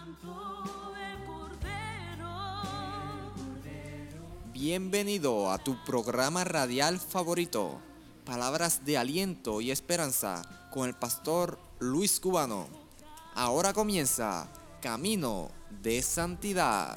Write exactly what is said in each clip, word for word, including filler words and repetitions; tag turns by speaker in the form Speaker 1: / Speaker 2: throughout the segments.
Speaker 1: Bienvenido a tu programa radial favorito, Palabras de Aliento y Esperanza, con el pastor Luis Cubano. Ahora comienza Camino de Santidad.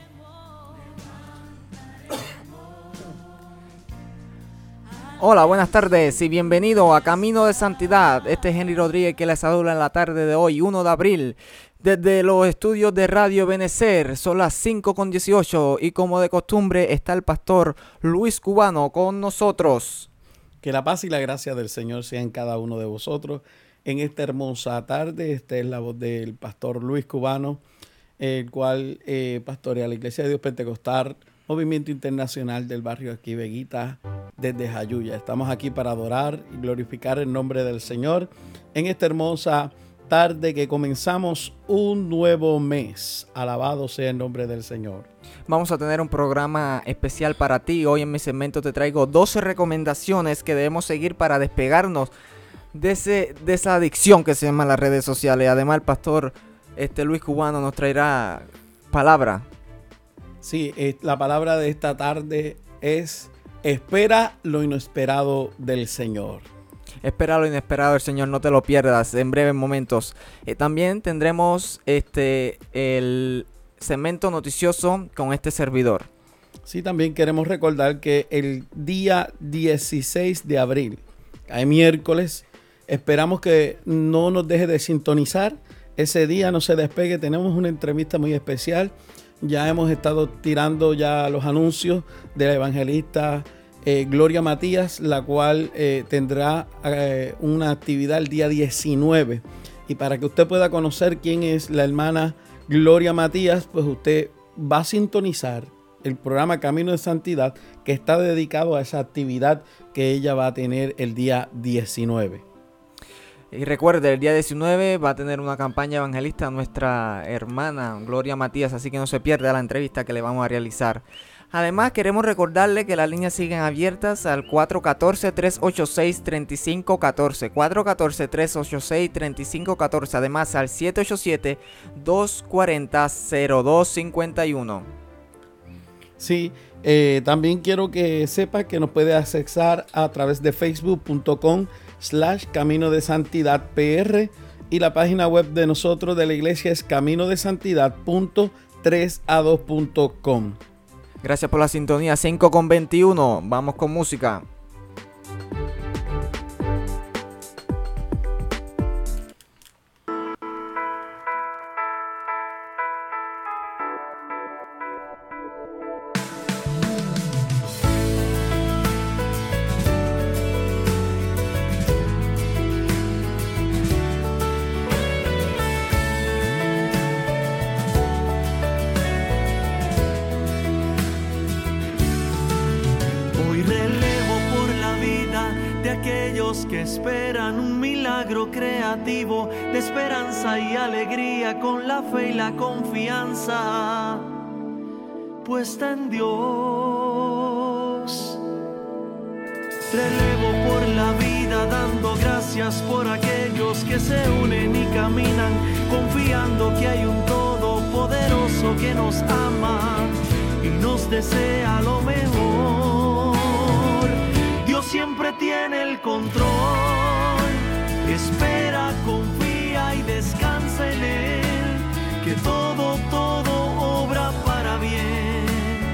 Speaker 2: Hola, buenas tardes y bienvenido a Camino de Santidad. Este es Henry Rodríguez que les saluda en la tarde de hoy, primero de abril. Desde los estudios de Radio Benecer, son las cinco con dieciocho y como de costumbre está el pastor Luis Cubano con nosotros.
Speaker 3: Que la paz y la gracia del Señor sea en cada uno de vosotros. En esta hermosa tarde, esta es la voz del pastor Luis Cubano, el cual eh, pastorea la Iglesia de Dios Pentecostal, Movimiento Internacional del barrio aquí Veguita, desde Jayuya. Estamos aquí para adorar y glorificar el nombre del Señor en esta hermosa tarde que comenzamos un nuevo mes. Alabado sea el nombre del Señor.
Speaker 2: Vamos a tener un programa especial para ti. Hoy en mi segmento te traigo doce recomendaciones que debemos seguir para despegarnos de, ese, de esa adicción que se llama las redes sociales. Además, el pastor este, Luis Cubano nos traerá palabra.
Speaker 3: Sí, eh, la palabra de esta tarde es: espera lo inesperado del Señor.
Speaker 2: Espera lo inesperado del Señor, no te lo pierdas en breves momentos. Eh, también tendremos este el segmento noticioso con este servidor.
Speaker 3: Sí, también queremos recordar que el día dieciséis de abril, hay miércoles, esperamos que no nos deje de sintonizar. Ese día no se despegue, tenemos una entrevista muy especial. Ya hemos estado tirando ya los anuncios de la evangelista Eh, Gloria Matías, la cual eh, tendrá eh, una actividad el día diecinueve. Y para que usted pueda conocer quién es la hermana Gloria Matías, pues usted va a sintonizar el programa Camino de Santidad, que está dedicado a esa actividad que ella va a tener el día diecinueve.
Speaker 2: Y recuerde, el día diecinueve va a tener una campaña evangelista nuestra hermana Gloria Matías, así que no se pierda la entrevista que le vamos a realizar. Además, queremos recordarle que las líneas siguen abiertas al cuatro uno cuatro, tres ocho seis, tres cinco uno cuatro, cuatro uno cuatro, tres ocho seis, tres cinco uno cuatro, además al siete ocho siete, dos cuatro cero, cero dos cinco uno.
Speaker 3: Sí, eh, también quiero que sepa que nos puede accesar a través de facebook.com slash Camino de Santidad PR y la página web de nosotros de la iglesia es camino de santidad punto tres a dos punto com.
Speaker 2: Gracias por la sintonía. Cinco con veintiuno. Vamos con música.
Speaker 4: Que esperan un milagro creativo de esperanza y alegría con la fe y la confianza puesta en Dios. Relevo por la vida dando gracias por aquellos que se unen y caminan confiando que hay un todopoderoso que nos ama y nos desea lo mejor. Dios siempre tiene el control, espera, confía y descansa en Él, que todo, todo obra para bien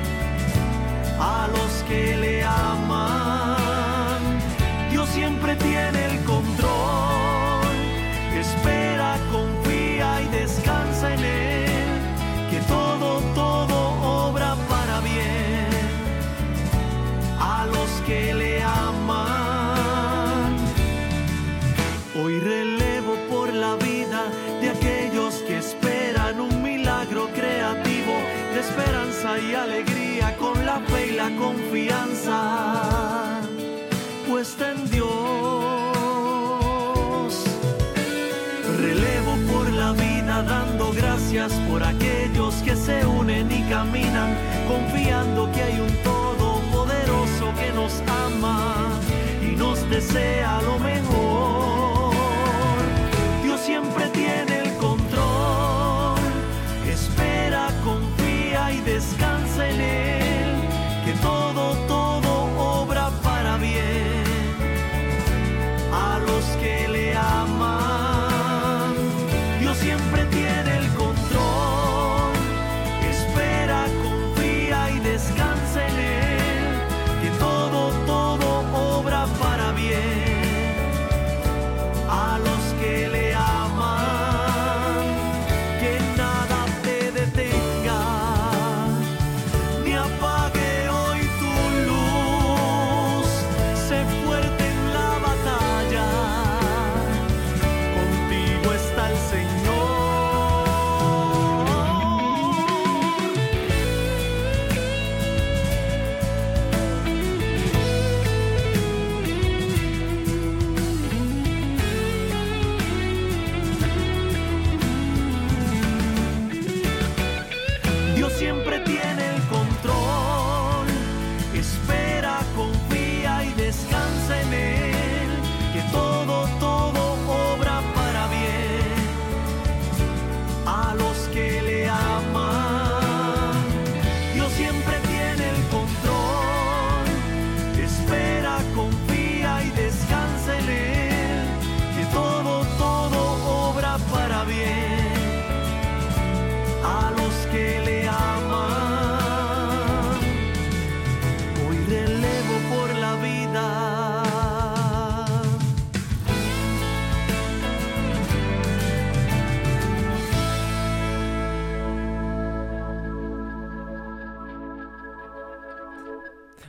Speaker 4: a los que le aman. Dios siempre tiene el control, espera, confía y descansa en Él, que todo, todo obra para bien a los que le aman. Hoy relevo por la vida de aquellos que esperan un milagro creativo de esperanza y alegría con la fe y la confianza puesta en Dios. Relevo por la vida dando gracias por aquellos que se unen y caminan confiando que hay un todopoderoso que nos ama y nos desea lo mejor. Dios siempre tiene el control,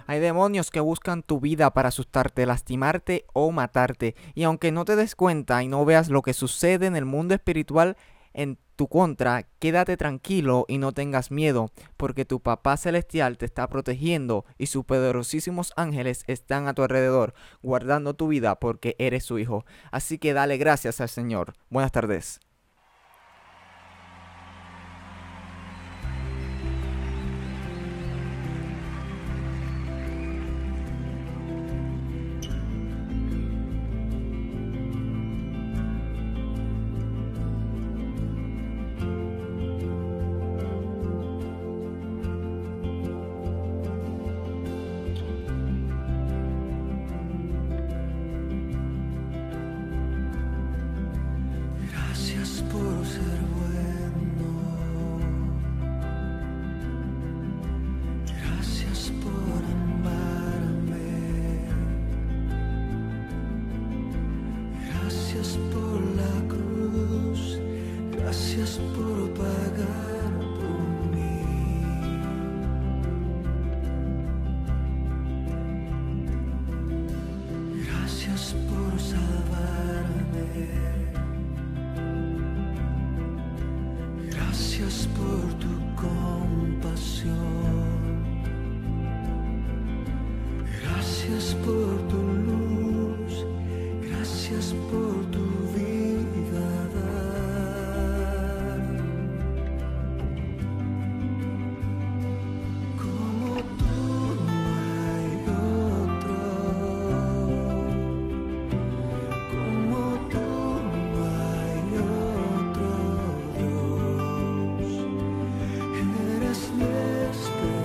Speaker 2: Hay demonios que buscan tu vida para asustarte, lastimarte o matarte. Y aunque no te des cuenta y no veas lo que sucede en el mundo espiritual en tu contra, quédate tranquilo y no tengas miedo, porque tu Papá Celestial te está protegiendo y sus poderosísimos ángeles están a tu alrededor, guardando tu vida porque eres su hijo. Así que dale gracias al Señor. Buenas tardes.
Speaker 4: Gracias por ser bueno. Gracias por amarme. Gracias por la cruz. Gracias por pagar por mí. Gracias por salvarme. Gracias por tu compasión. Gracias por tu luz. Gracias por tu vida dar. Como tú no hay otro. Como tú no hay otro. Eres mi esperanza.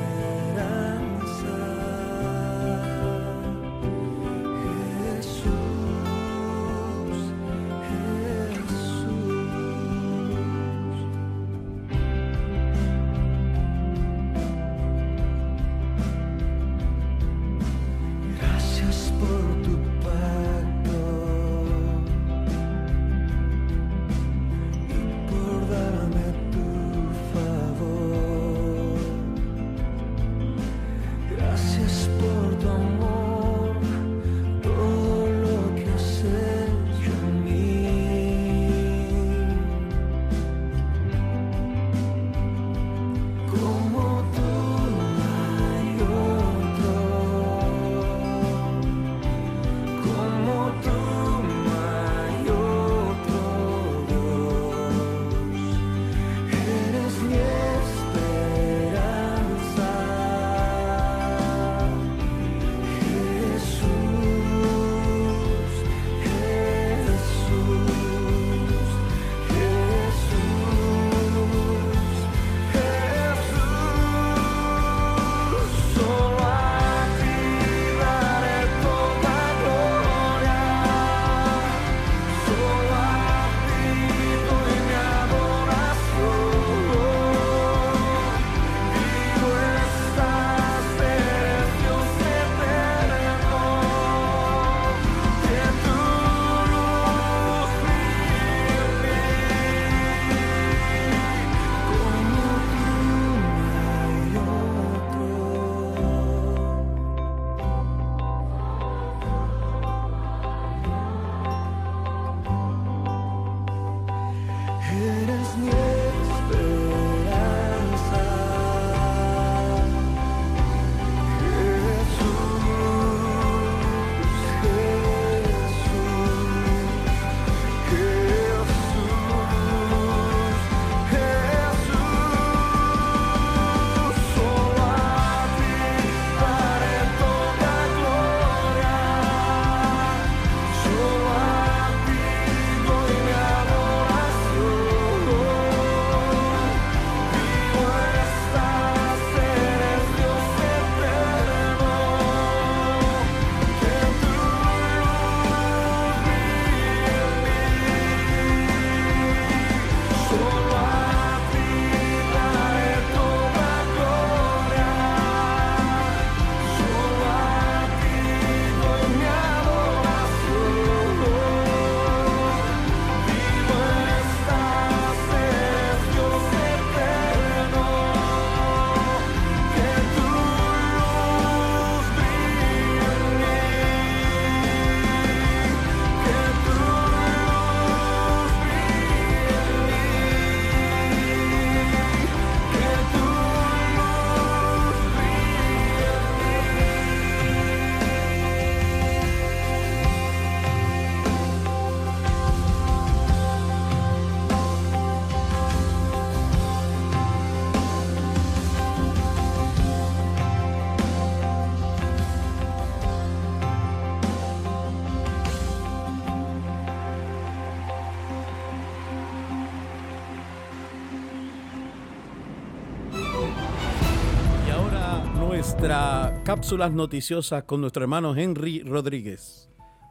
Speaker 3: nuestra cápsulas noticiosas con nuestro hermano Henry Rodríguez.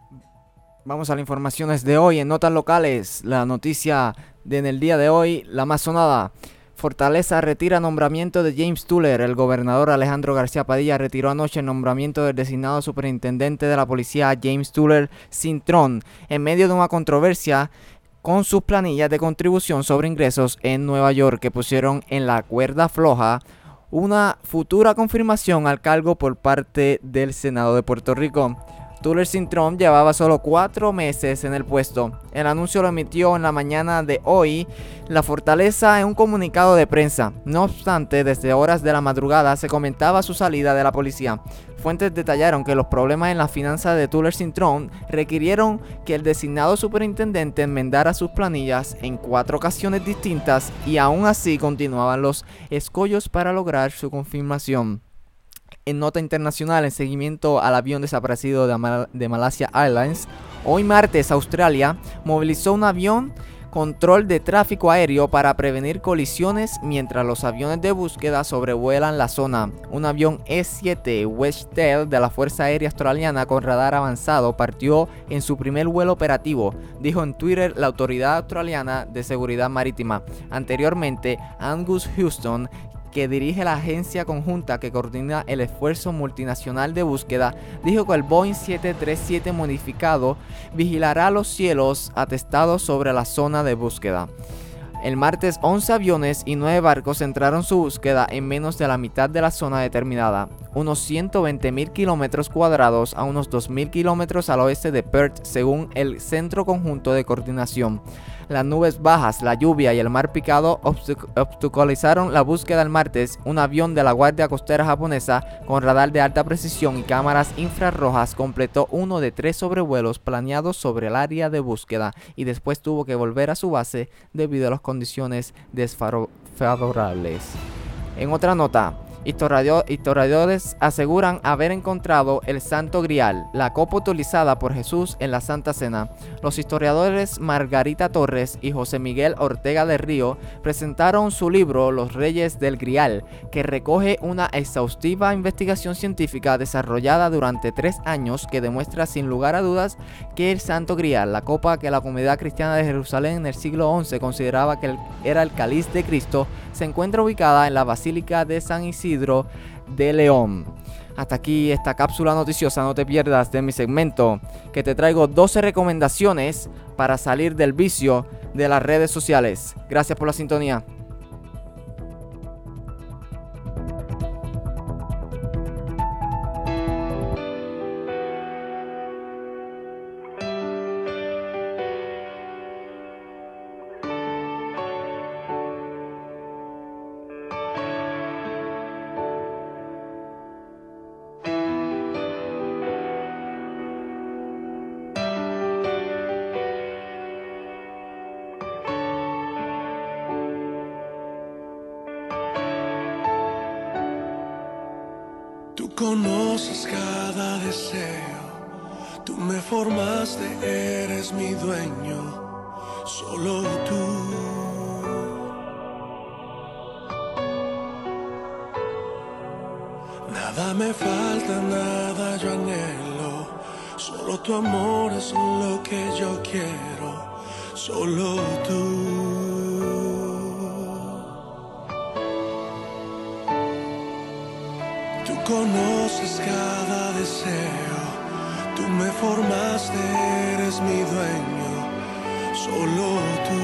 Speaker 2: Vamos a las informaciones de hoy en notas locales. La noticia de en el día de hoy, la más sonada. Fortaleza retira nombramiento de James Tuller. El gobernador Alejandro García Padilla retiró anoche el nombramiento del designado superintendente de la policía James Tuller Cintrón en medio de una controversia con sus planillas de contribución sobre ingresos en Nueva York, que pusieron en la cuerda floja una futura confirmación al cargo por parte del Senado de Puerto Rico. Tuller Cintrón llevaba solo cuatro meses en el puesto. El anuncio lo emitió en la mañana de hoy la Fortaleza en un comunicado de prensa. No obstante, desde horas de la madrugada se comentaba su salida de la policía. Fuentes detallaron que los problemas en las finanzas de Tuller Cintrón requirieron que el designado superintendente enmendara sus planillas en cuatro ocasiones distintas y aún así continuaban los escollos para lograr su confirmación. En nota internacional, en seguimiento al avión desaparecido de, Mal- de Malaysia Airlines, hoy martes Australia movilizó un avión control de tráfico aéreo para prevenir colisiones mientras los aviones de búsqueda sobrevuelan la zona. Un avión E siete Wedgetail de la Fuerza Aérea Australiana con radar avanzado partió en su primer vuelo operativo, dijo en Twitter la Autoridad Australiana de Seguridad Marítima. Anteriormente, Angus Houston, que dirige la agencia conjunta que coordina el esfuerzo multinacional de búsqueda, dijo que el Boeing siete treinta y siete modificado vigilará los cielos atestados sobre la zona de búsqueda. El martes, once aviones y nueve barcos entraron su búsqueda en menos de la mitad de la zona determinada, unos ciento veinte mil kilómetros cuadrados a unos dos mil kilómetros al oeste de Perth, según el Centro Conjunto de Coordinación. Las nubes bajas, la lluvia y el mar picado obstac- obstaculizaron la búsqueda el martes. Un avión de la Guardia Costera japonesa con radar de alta precisión y cámaras infrarrojas completó uno de tres sobrevuelos planeados sobre el área de búsqueda y después tuvo que volver a su base debido a las condiciones desfavorables. En otra nota, Historiado- historiadores aseguran haber encontrado el Santo Grial, la copa utilizada por Jesús en la Santa Cena. Los historiadores Margarita Torres y José Miguel Ortega de Río presentaron su libro Los Reyes del Grial, que recoge una exhaustiva investigación científica desarrollada durante tres años que demuestra sin lugar a dudas que el Santo Grial, la copa que la comunidad cristiana de Jerusalén en el siglo once consideraba que era el cáliz de Cristo, se encuentra ubicada en la Basílica de San Isidro de León. Hasta aquí esta cápsula noticiosa. No te pierdas de mi segmento, que te traigo doce recomendaciones para salir del vicio de las redes sociales. Gracias por la sintonía.
Speaker 5: Tú conoces cada deseo, tú me formaste, eres mi dueño, solo tú. Nada me falta, nada yo anhelo, solo tu amor es lo que yo quiero, solo tú. Conoces cada deseo, tú me formaste, eres mi dueño, solo tú.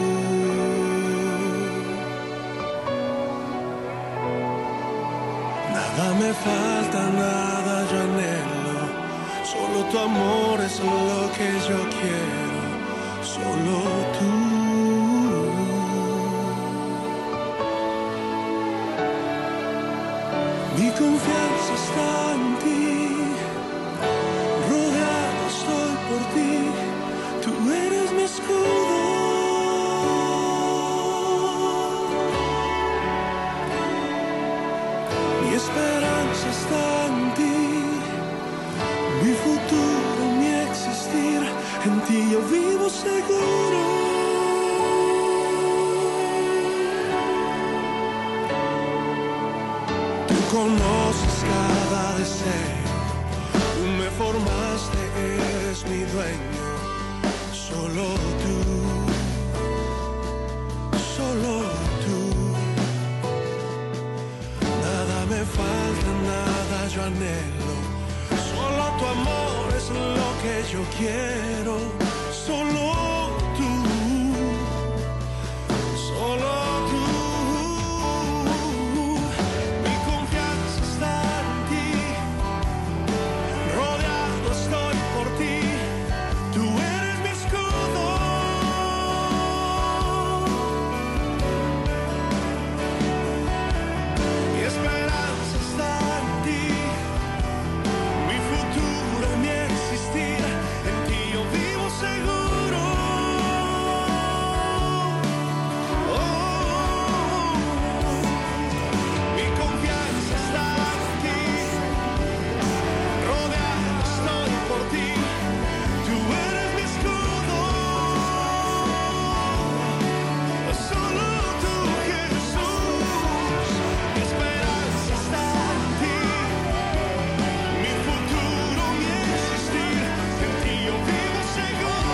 Speaker 5: Nada me falta, nada yo anhelo, solo tu amor es lo que yo quiero, solo tú. Mi confianza está en ti, rodeado estoy por ti, tú eres mi escudo. Mi esperanza está en ti, mi futuro, mi existir, en ti yo vivo seguro. conoces cada deseo, tú me formaste, eres mi dueño. Solo tú, solo tú. Nada me falta, nada yo anhelo. Solo tu amor es lo que yo quiero. Solo tú, solo tú. Mi confianza está en ti. Rodeado estoy por ti. Tú eres mi escudo. Mi esperanza está en ti. Mi futuro, mi existir. En ti yo vivo seguro. Oh, mi confianza está en ti. Rodeado estoy por ti. Tú eres mi escudo. Solo tú, Jesús. Mi esperanza está en ti. Mi futuro, mi existir. En ti yo vivo seguro.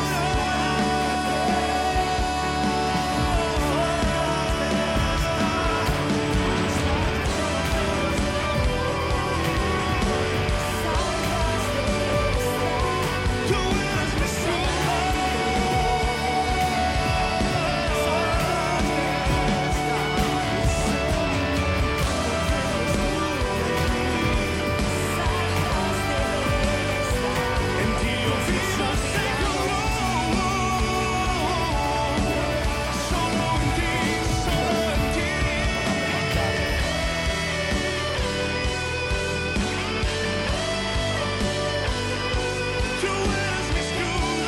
Speaker 5: Tú eres mi En ti yo vivo seguro. Solo en ti, solo en ti. Tú eres mi escudo.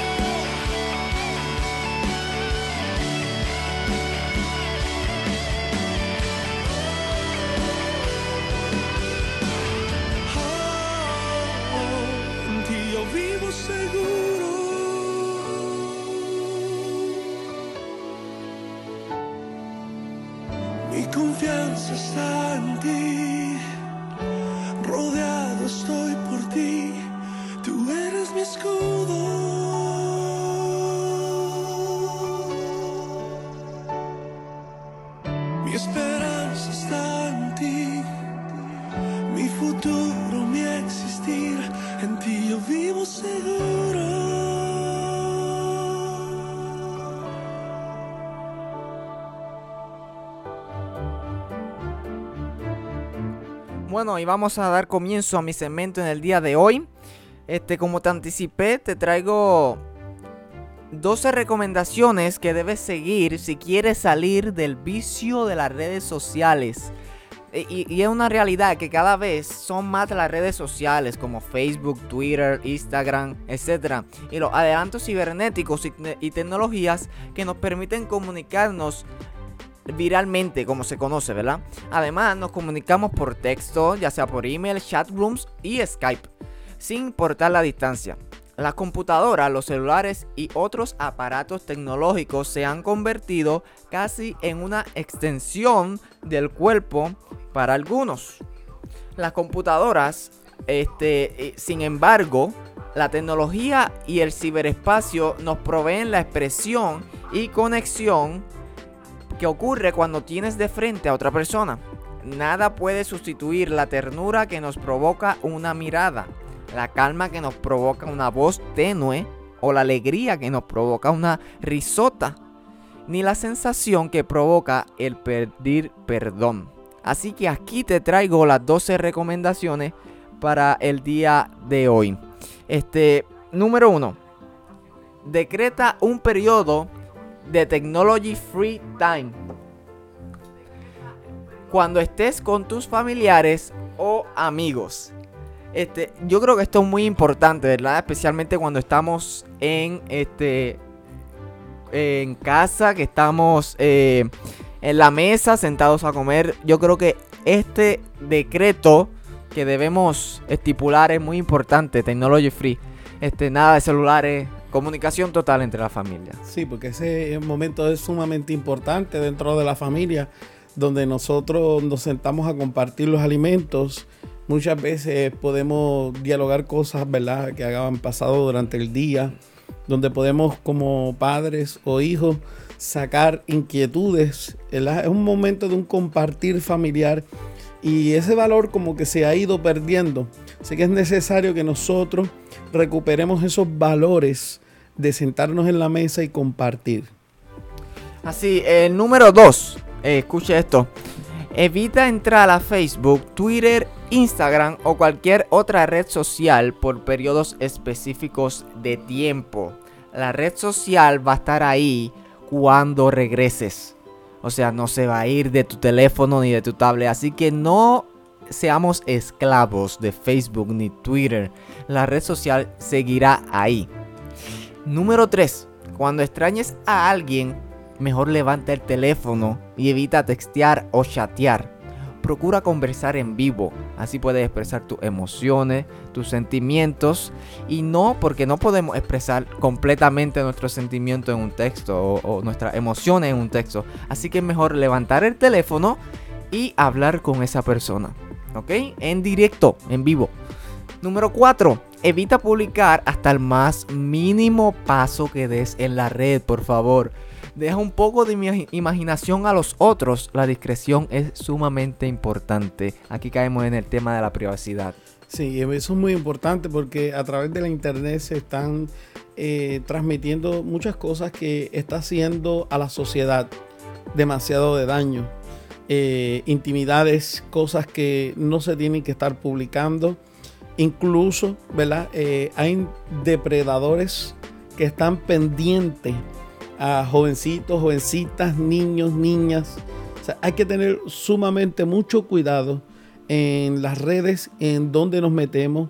Speaker 5: Oh, en ti yo vivo seguro. Mi confianza está en ti. Rodeado estoy por ti. Tú eres mi escudo. Mi esperanza está en ti. Mi futuro, mi existir. En ti yo vivo seguro.
Speaker 2: Bueno, y vamos a dar comienzo a mi segmento en el día de hoy. Este, como te anticipé, te traigo doce recomendaciones que debes seguir si quieres salir del vicio de las redes sociales. Y, y es una realidad que cada vez son más las redes sociales como Facebook, Twitter, Instagram, etcétera. Y los adelantos cibernéticos y, te- y tecnologías que nos permiten comunicarnos viralmente, como se conoce, ¿verdad? Además, nos comunicamos por texto, ya sea por email, chat rooms y Skype, sin importar la distancia. Las computadoras, los celulares y otros aparatos tecnológicos se han convertido casi en una extensión del cuerpo para algunos. Las computadoras, este, eh, sin embargo, la tecnología y el ciberespacio nos proveen la expresión y conexión que ocurre cuando tienes de frente a otra persona. Nada puede sustituir la ternura que nos provoca una mirada, la calma que nos provoca una voz tenue o la alegría que nos provoca una risota, ni la sensación que provoca el pedir perdón. Así que aquí te traigo las doce recomendaciones para el día de hoy. Este, número uno. Decreta un periodo de Technology Free Time cuando estés con tus familiares o amigos. Este, yo creo que esto es muy importante, ¿verdad? Especialmente cuando estamos en este en casa, que estamos eh, en la mesa sentados a comer. Yo creo que este decreto que debemos estipular es muy importante. Technology Free, este, nada de celulares, comunicación total entre la familia.
Speaker 3: Sí, porque ese momento es sumamente importante dentro de la familia, donde nosotros nos sentamos a compartir los alimentos. Muchas veces podemos dialogar cosas, ¿verdad?, que hayan pasado durante el día, donde podemos como padres o hijos sacar inquietudes, ¿verdad? Es un momento de un compartir familiar y ese valor como que se ha ido perdiendo. Así que es necesario que nosotros recuperemos esos valores de sentarnos en la mesa y compartir.
Speaker 2: Así, el número dos, eh, escuche esto. Evita entrar a Facebook, Twitter, Instagram o cualquier otra red social por periodos específicos de tiempo. La red social va a estar ahí cuando regreses. O sea, no se va a ir de tu teléfono ni de tu tablet. Así que no seamos esclavos de Facebook ni Twitter. La red social seguirá ahí. Número tres. Cuando extrañes a alguien, mejor levanta el teléfono y evita textear o chatear. Procura conversar en vivo, así puedes expresar tus emociones, tus sentimientos, y no, porque no podemos expresar completamente nuestros sentimientos en un texto o, o nuestras emociones en un texto. Así que es mejor levantar el teléfono y hablar con esa persona, ¿ok? En directo, en vivo. Número cuatro. Evita publicar hasta el más mínimo paso que des en la red, por favor. Deja un poco de mi imaginación a los otros. La discreción es sumamente importante. Aquí caemos en el tema de la privacidad.
Speaker 3: Sí, eso es muy importante porque a través de la internet se están eh, transmitiendo muchas cosas que está haciendo a la sociedad demasiado de daño. Eh, intimidades, cosas que no se tienen que estar publicando. Incluso, ¿verdad? Eh, hay depredadores que están pendientes a jovencitos, jovencitas, niños, niñas. O sea, hay que tener sumamente mucho cuidado en las redes en donde nos metemos.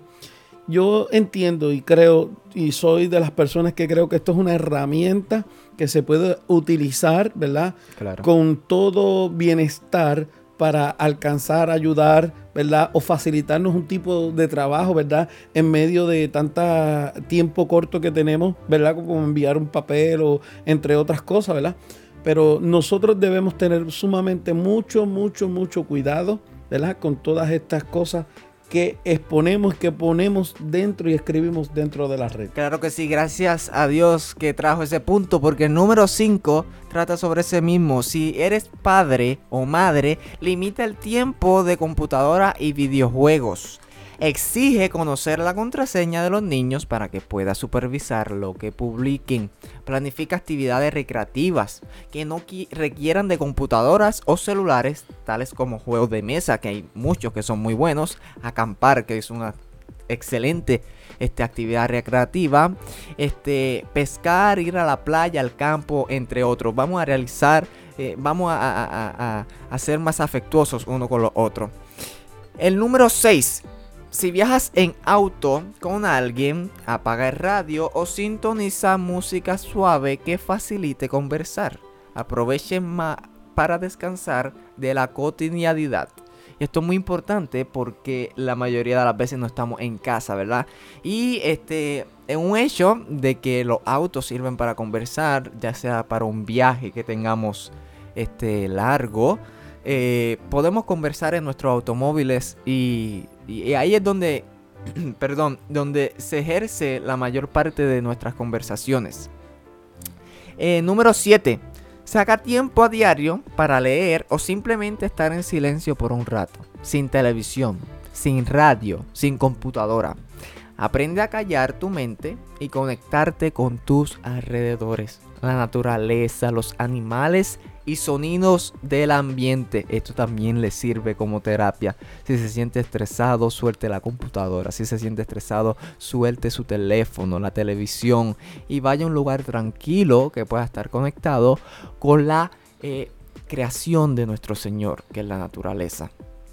Speaker 3: Yo entiendo y creo, y soy de las personas que creo que esto es una herramienta que se puede utilizar, ¿verdad? Claro. Con todo bienestar para alcanzar, ayudar, ¿verdad? O facilitarnos un tipo de trabajo, ¿verdad? En medio de tanto tiempo corto que tenemos, ¿verdad? Como enviar un papel o entre otras cosas, ¿verdad? Pero nosotros debemos tener sumamente mucho, mucho, mucho cuidado, ¿verdad? Con todas estas cosas que exponemos, que ponemos dentro y escribimos dentro de la red.
Speaker 2: Claro que sí, gracias a Dios que trajo ese punto, porque el número cinco trata sobre ese mismo. Si eres padre o madre, limita el tiempo de computadora y videojuegos. Exige conocer la contraseña de los niños para que puedas supervisar lo que publiquen. Planifica actividades recreativas que no requieran de computadoras o celulares, tales como juegos de mesa, que hay muchos que son muy buenos. Acampar, que es una excelente este, actividad recreativa. Este, pescar, ir a la playa, al campo, entre otros. Vamos a realizar, eh, vamos a, a, a, a, a ser más afectuosos uno con los otros. El número seis. Si viajas en auto con alguien, apaga el radio o sintoniza música suave que facilite conversar. Aprovechen más para descansar de la cotidianidad. Esto es muy importante porque la mayoría de las veces no estamos en casa, ¿verdad? Y este es un hecho de que los autos sirven para conversar, ya sea para un viaje que tengamos este largo. Eh, podemos conversar en nuestros automóviles y, y ahí es donde, perdón, donde se ejerce la mayor parte de nuestras conversaciones. Eh, número siete. Saca tiempo a diario para leer o simplemente estar en silencio por un rato. Sin televisión, sin radio, sin computadora. Aprende a callar tu mente y conectarte con tus alrededores. La naturaleza, los animales y sonidos del ambiente. Esto también le sirve como terapia. Si se siente estresado, suelte la computadora. Si se siente estresado, suelte su teléfono, la televisión y vaya a un lugar tranquilo que pueda estar conectado con la eh, creación de nuestro Señor, que es la naturaleza.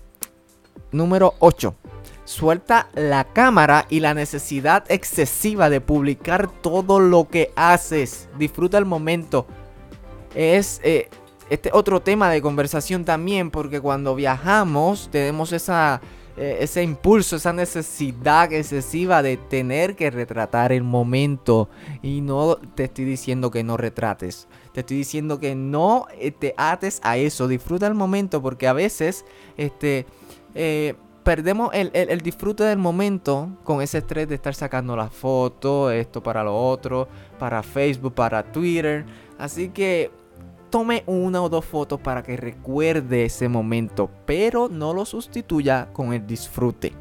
Speaker 2: Número ocho. Suelta la cámara y la necesidad excesiva de publicar todo lo que haces. Disfruta el momento. Es eh, este otro tema de conversación también, porque cuando viajamos tenemos esa eh, ese impulso, esa necesidad excesiva de tener que retratar el momento. Y no te estoy diciendo que no retrates, te estoy diciendo que no eh, te ates a eso. Disfruta el momento, porque a veces este eh, perdemos el, el, el disfrute del momento con ese estrés de estar sacando las fotos, esto para lo otro, para Facebook, para Twitter. Así que tome una o dos fotos para que recuerde ese momento, pero no lo sustituya con el disfrute.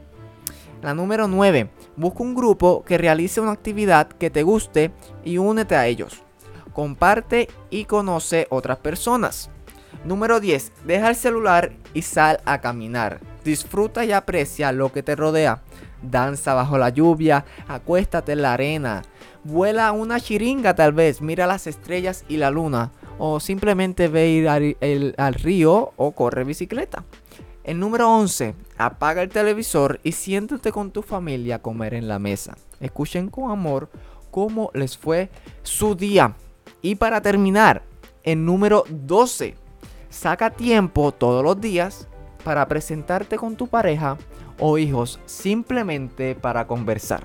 Speaker 2: La número nueve. Busca un grupo que realice una actividad que te guste y únete a ellos. Comparte y conoce otras personas. Número diez. Deja el celular y sal a caminar. Disfruta y aprecia lo que te rodea. Danza bajo la lluvia, acuéstate en la arena, vuela una chiringa tal vez, mira las estrellas y la luna, o simplemente ve ir al, el, al río o corre bicicleta. El número once. Apaga el televisor y siéntate con tu familia a comer en la mesa. Escuchen con amor cómo les fue su día. Y para terminar, el número doce. Saca tiempo todos los días para presentarte con tu pareja o hijos, simplemente para conversar.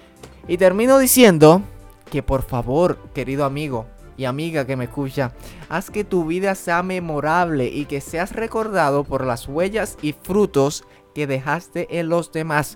Speaker 2: Y termino diciendo que por favor, querido amigo y amiga que me escucha, haz que tu vida sea memorable y que seas recordado por las huellas y frutos que dejaste en los demás.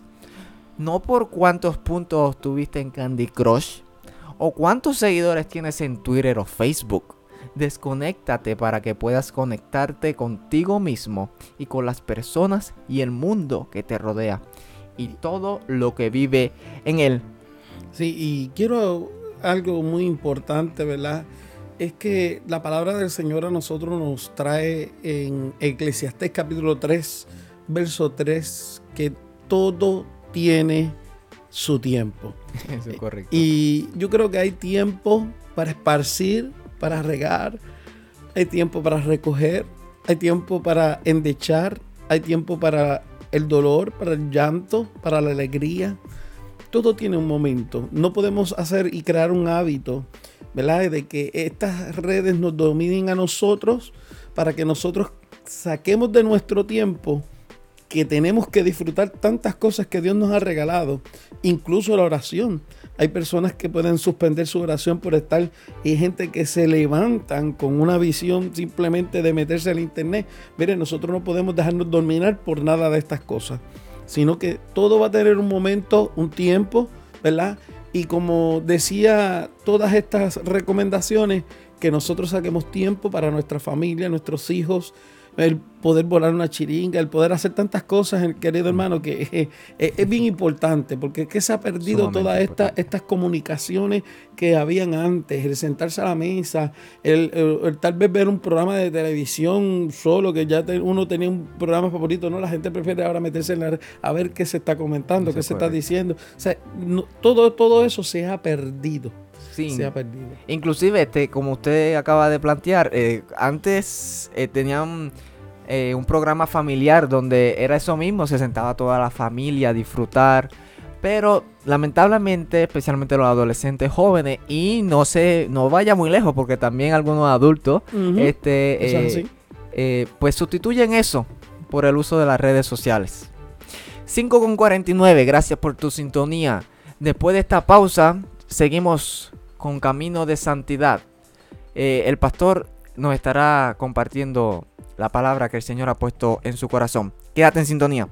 Speaker 2: No por cuántos puntos tuviste en Candy Crush o cuántos seguidores tienes en Twitter o Facebook. Desconéctate para que puedas conectarte contigo mismo y con las personas y el mundo que te rodea y todo lo que vive en él.
Speaker 3: Sí, y quiero algo muy importante, ¿verdad? Es que la palabra del Señor a nosotros nos trae en Eclesiastés capítulo tres, verso tres, que todo tiene su tiempo.
Speaker 2: Eso es correcto.
Speaker 3: Y yo creo que hay tiempo para esparcir, para regar, hay tiempo para recoger, hay tiempo para endechar, hay tiempo para el dolor, para el llanto, para la alegría. Todo tiene un momento. No podemos hacer y crear un hábito, ¿verdad?, de que estas redes nos dominen a nosotros para que nosotros saquemos de nuestro tiempo que tenemos que disfrutar tantas cosas que Dios nos ha regalado, incluso la oración. Hay personas que pueden suspender su oración por estar, y hay gente que se levantan con una visión simplemente de meterse al internet. Miren, nosotros no podemos dejarnos dominar por nada de estas cosas, sino que todo va a tener un momento, un tiempo, ¿verdad? Y como decía, todas estas recomendaciones, que nosotros saquemos tiempo para nuestra familia, nuestros hijos, el poder volar una chiringa, el poder hacer tantas cosas, querido hermano, que es, es, es bien importante, porque es que se ha perdido todas esta, estas comunicaciones que habían antes, el sentarse a la mesa, el, el, el tal vez ver un programa de televisión solo, que ya te, uno tenía un programa favorito, no, la gente prefiere ahora meterse en la, a ver qué se está comentando, no qué se, se está diciendo. O sea, no, todo, todo eso se ha perdido.
Speaker 2: Sí,
Speaker 3: se ha perdido.
Speaker 2: Inclusive, este, como usted acaba de plantear, eh, antes eh, tenían eh, un programa familiar donde era eso mismo, se sentaba toda la familia a disfrutar, pero lamentablemente, especialmente los adolescentes jóvenes, y no se, no vaya muy lejos, porque también algunos adultos, uh-huh. este, eh, eh, pues sustituyen eso por el uso de las redes sociales. cinco con cuarenta y nueve, gracias por tu sintonía. Después de esta pausa, seguimos con Camino de Santidad. Eh, el pastor nos estará compartiendo la palabra que el Señor ha puesto en su corazón. Quédate en sintonía.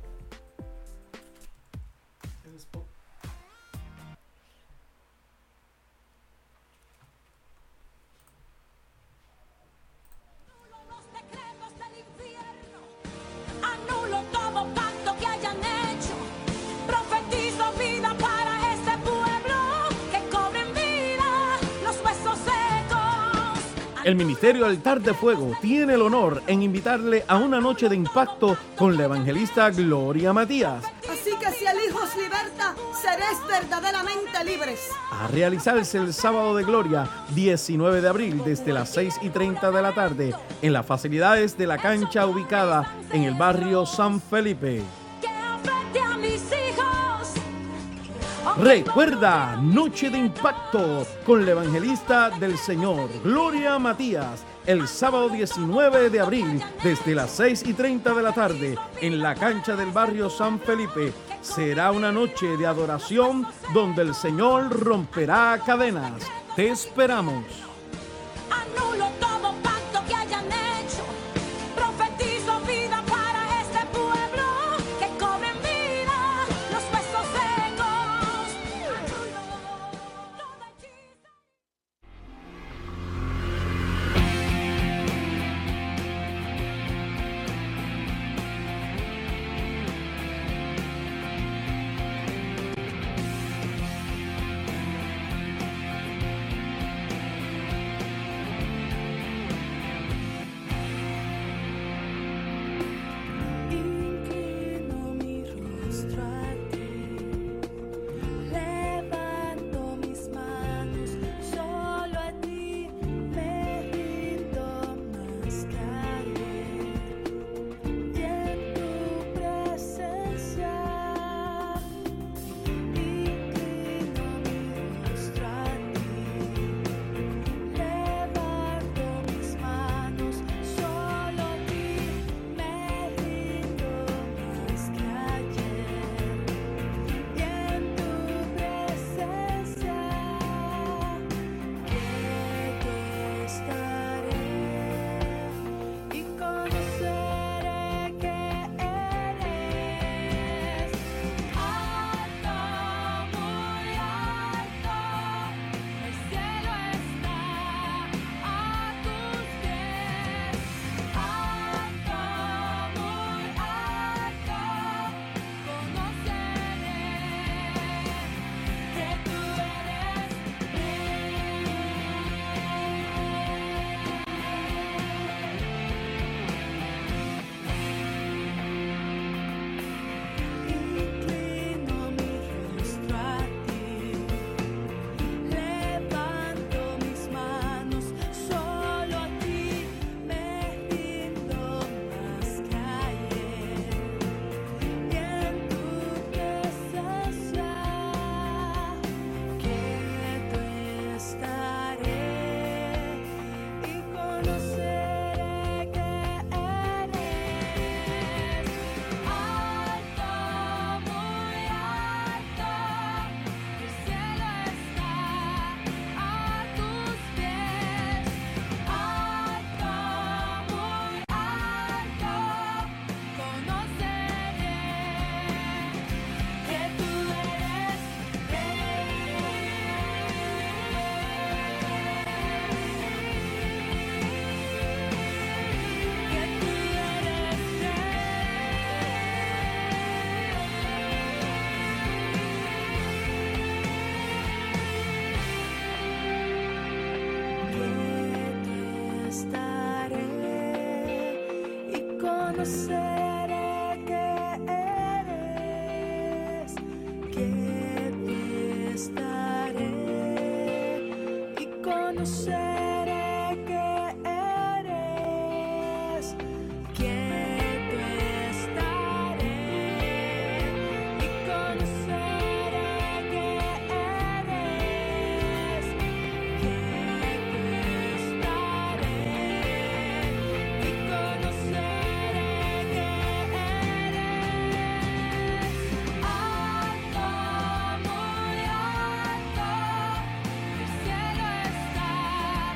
Speaker 3: El Ministerio Altar de Fuego tiene el honor en invitarle a una noche de impacto con la evangelista Gloria Matías.
Speaker 6: Así que si el Hijo os liberta, seréis verdaderamente libres.
Speaker 3: A realizarse el Sábado de Gloria, diecinueve de abril, desde las seis y treinta de la tarde, en las facilidades de la cancha ubicada en el barrio San Felipe. Recuerda, noche de impacto con la evangelista del Señor, Gloria Matías, el sábado diecinueve de abril desde las seis y treinta de la tarde en la cancha del barrio San Felipe. Será una noche de adoración donde el Señor romperá cadenas. Te esperamos.
Speaker 7: Anulo todo pacto que hayan hecho. Profetizo vida para este pueblo. Que cobren vida los huesos secos. Anulo todo hechizo. Inclino mi rostro a ti, levanto mis manos, solo a ti me rindo más que ayer, y en tu presencia inclino mi rostro a ti, levanto mis manos, solo a ti me rindo más que ayer, y en tu presencia quieto estaré y conoceré que eres alto, muy alto, el cielo está a tus pies, alto, muy alto, conoceré que tú eres Inclino mi rostro a ti, levanto mis manos, solo a ti me rindo más que ayer, y en tu presencia quieto estaré y conoceré que eres alto, muy alto, el cielo está a tus pies, alto, muy alto, conoceré que tú eres que tú eres estaré y conoceré que eres, que estaré y conoceré que eres, que estaré y conoceré que eres, que estaré y conoceré que eres alto, muy alto, el cielo está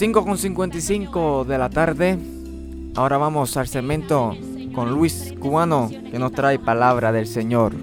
Speaker 2: cinco con cincuenta y cinco de la tarde. Ahora vamos al segmento con Luis Cubano, que nos trae palabra del Señor.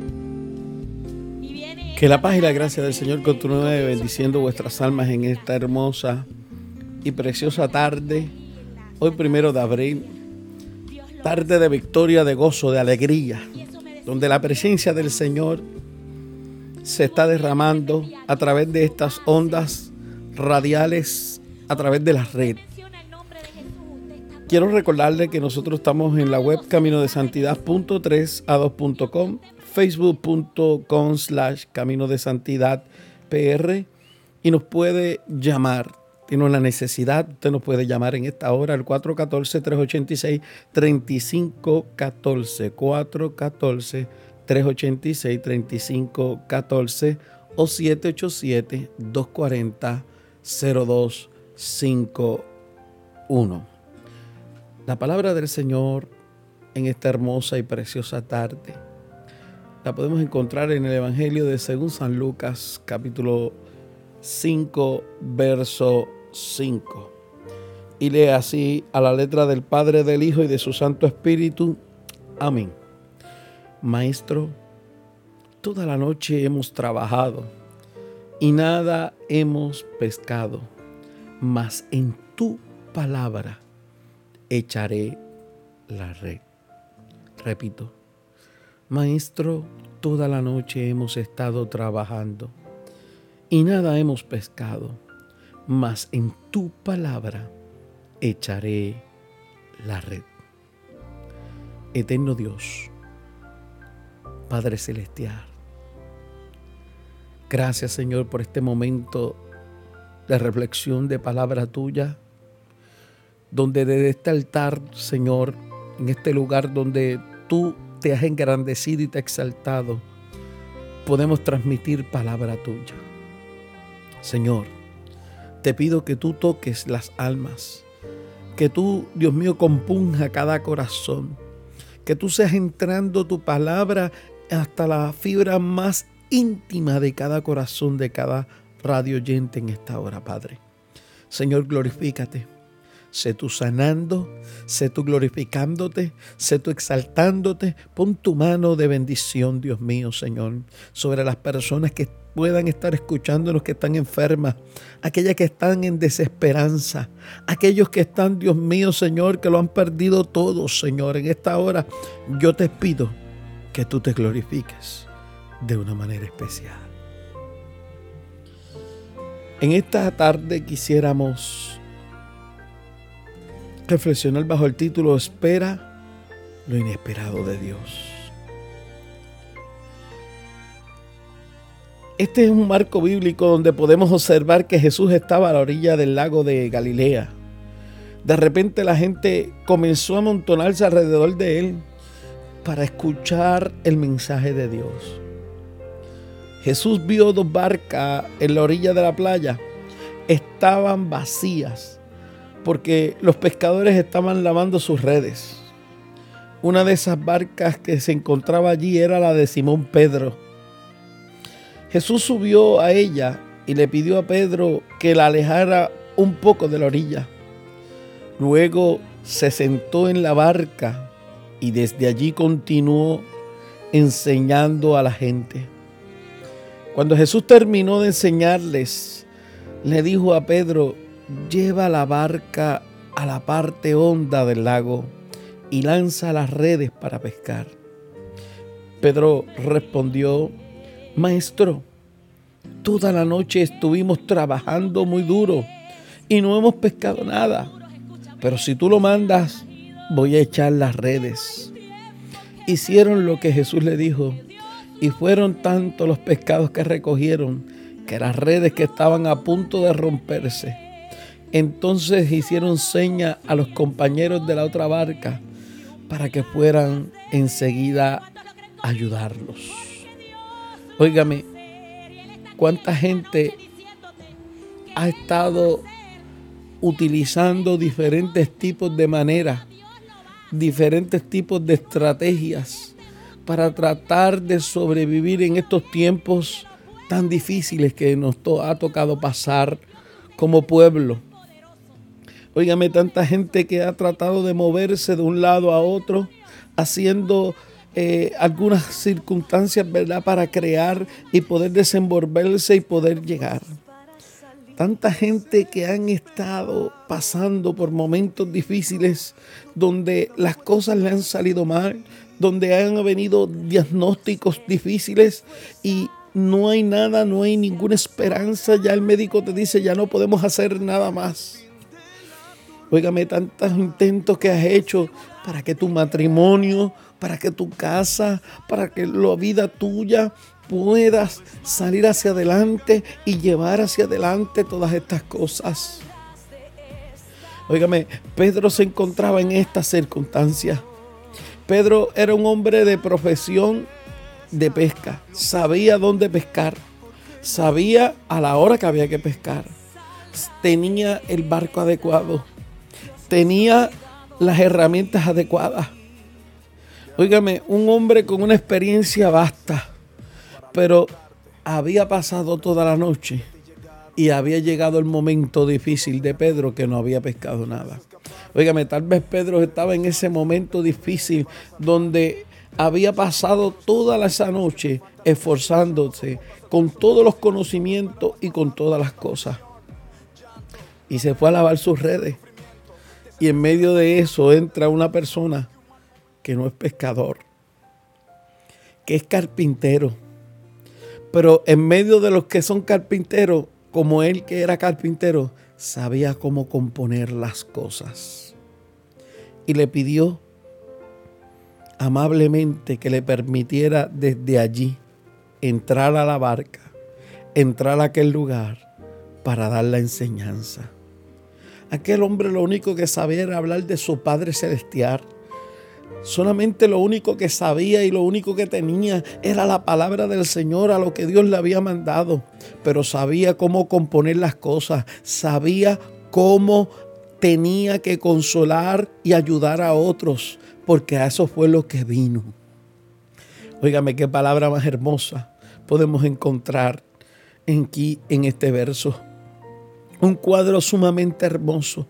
Speaker 3: Que la paz y la gracia del Señor continúe bendiciendo vuestras almas en esta hermosa y preciosa tarde. Hoy primero de abril, tarde de victoria, de gozo, de alegría, donde la presencia del Señor se está derramando a través de estas ondas radiales, a través de las redes. Quiero recordarle que nosotros estamos en la web camino de santidad punto tres a dos punto com, facebook punto com slash camino de santidad pr, y nos puede llamar. Tiene una necesidad, usted nos puede llamar en esta hora al cuatro uno cuatro, tres ocho seis, tres cinco uno cuatro, cuatro uno cuatro, tres ocho seis, tres cinco uno cuatro o siete ocho siete, dos cuatro cero, cero dos cinco uno. La palabra del Señor en esta hermosa y preciosa tarde la podemos encontrar en el Evangelio de según San Lucas, capítulo cinco, verso cinco. Y lee así: a la letra del Padre, del Hijo y de su Santo Espíritu. Amén. Maestro, toda la noche hemos trabajado y nada hemos pescado, mas en tu palabra echaré la red. Repito, Maestro, toda la noche hemos estado trabajando y nada hemos pescado, mas en tu palabra echaré la red. Eterno Dios, Padre Celestial, gracias, Señor, por este momento de reflexión de palabra tuya, donde desde este altar, Señor, en este lugar donde tú te has engrandecido y te has exaltado, podemos transmitir palabra tuya. Señor, te pido que tú toques las almas, que tú, Dios mío, compunja cada corazón, que tú seas entrando tu palabra hasta la fibra más íntima de cada corazón, de cada radio oyente en esta hora, Padre. Señor, glorifícate. Sé tú sanando, sé tú glorificándote, sé tú exaltándote. Pon tu mano de bendición, Dios mío, Señor, sobre las personas que puedan estar escuchándonos, que están enfermas, aquellas que están en desesperanza, aquellos que están, Dios mío, Señor, que lo han perdido todo, Señor. En esta hora yo te pido que tú te glorifiques de una manera especial. En esta tarde quisiéramos reflexionar bajo el título Espera lo inesperado de Dios. Este es un marco bíblico donde podemos observar que Jesús estaba a la orilla del lago de Galilea. De repente la gente comenzó a amontonarse alrededor de él para escuchar el mensaje de Dios. Jesús vio dos barcas en la orilla de la playa. Estaban vacías porque los pescadores estaban lavando sus redes. Una de esas barcas que se encontraba allí era la de Simón Pedro. Jesús subió a ella y le pidió a Pedro que la alejara un poco de la orilla. Luego se sentó en la barca y desde allí continuó enseñando a la gente. Cuando Jesús terminó de enseñarles, le dijo a Pedro: lleva la barca a la parte honda del lago y lanza las redes para pescar. Pedro respondió: Maestro, toda la noche estuvimos trabajando muy duro y no hemos pescado nada, pero si tú lo mandas, voy a echar las redes. Hicieron lo que Jesús le dijo y fueron tantos los pescados que recogieron que las redes que estaban a punto de romperse. Entonces hicieron seña a los compañeros de la otra barca para que fueran enseguida a ayudarlos. Óigame, cuánta gente ha estado utilizando diferentes tipos de maneras, diferentes tipos de estrategias para tratar de sobrevivir en estos tiempos tan difíciles que nos to- ha tocado pasar como pueblo. Óigame, tanta gente que ha tratado de moverse de un lado a otro, haciendo eh, algunas circunstancias, ¿verdad?, para crear y poder desenvolverse y poder llegar. Tanta gente que han estado pasando por momentos difíciles donde las cosas le han salido mal, donde han venido diagnósticos difíciles y no hay nada, no hay ninguna esperanza. Ya el médico te dice, ya no podemos hacer nada más. Óigame, tantos intentos que has hecho para que tu matrimonio, para que tu casa, para que la vida tuya puedas salir hacia adelante y llevar hacia adelante todas estas cosas. Óigame, Pedro se encontraba en esta circunstancia. Pedro era un hombre de profesión de pesca. Sabía dónde pescar. Sabía a la hora que había que pescar. Tenía el barco adecuado. Tenía las herramientas adecuadas. Óigame, un hombre con una experiencia vasta. Pero había pasado toda la noche y había llegado el momento difícil de Pedro, que no había pescado nada. Óigame, tal vez Pedro estaba en ese momento difícil donde había pasado toda esa noche esforzándose con todos los conocimientos y con todas las cosas. Y se fue a lavar sus redes. Y en medio de eso entra una persona que no es pescador, que es carpintero. Pero en medio de los que son carpinteros, como él que era carpintero, sabía cómo componer las cosas. Y le pidió amablemente que le permitiera desde allí entrar a la barca, entrar a aquel lugar para dar la enseñanza. Aquel hombre lo único que sabía era hablar de su Padre Celestial. Solamente lo único que sabía y lo único que tenía era la palabra del Señor, a lo que Dios le había mandado. Pero sabía cómo componer las cosas, sabía cómo tenía que consolar y ayudar a otros, porque a eso fue lo que vino. Óigame, qué palabra más hermosa podemos encontrar aquí en este verso. Un cuadro sumamente hermoso,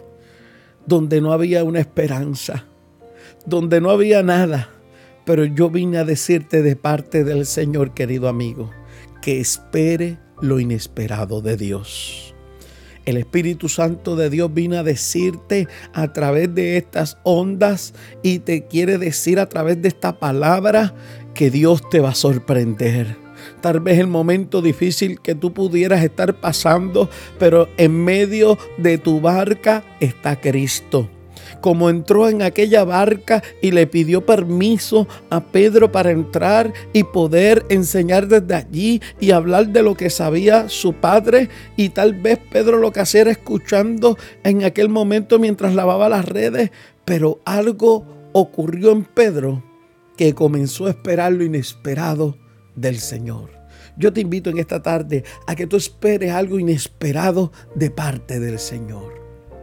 Speaker 3: donde no había una esperanza, donde no había nada, pero yo vine a decirte de parte del Señor, querido amigo, que espere lo inesperado de Dios. El Espíritu Santo de Dios vino a decirte a través de estas ondas y te quiere decir a través de esta palabra que Dios te va a sorprender. Tal vez el momento difícil que tú pudieras estar pasando, pero en medio de tu barca está Cristo. Como entró en aquella barca y le pidió permiso a Pedro para entrar y poder enseñar desde allí y hablar de lo que sabía su padre, y tal vez Pedro lo que hacía era escuchando en aquel momento mientras lavaba las redes, pero algo ocurrió en Pedro que comenzó a esperar lo inesperado del Señor. Yo te invito en esta tarde a que tú esperes algo inesperado de parte del Señor.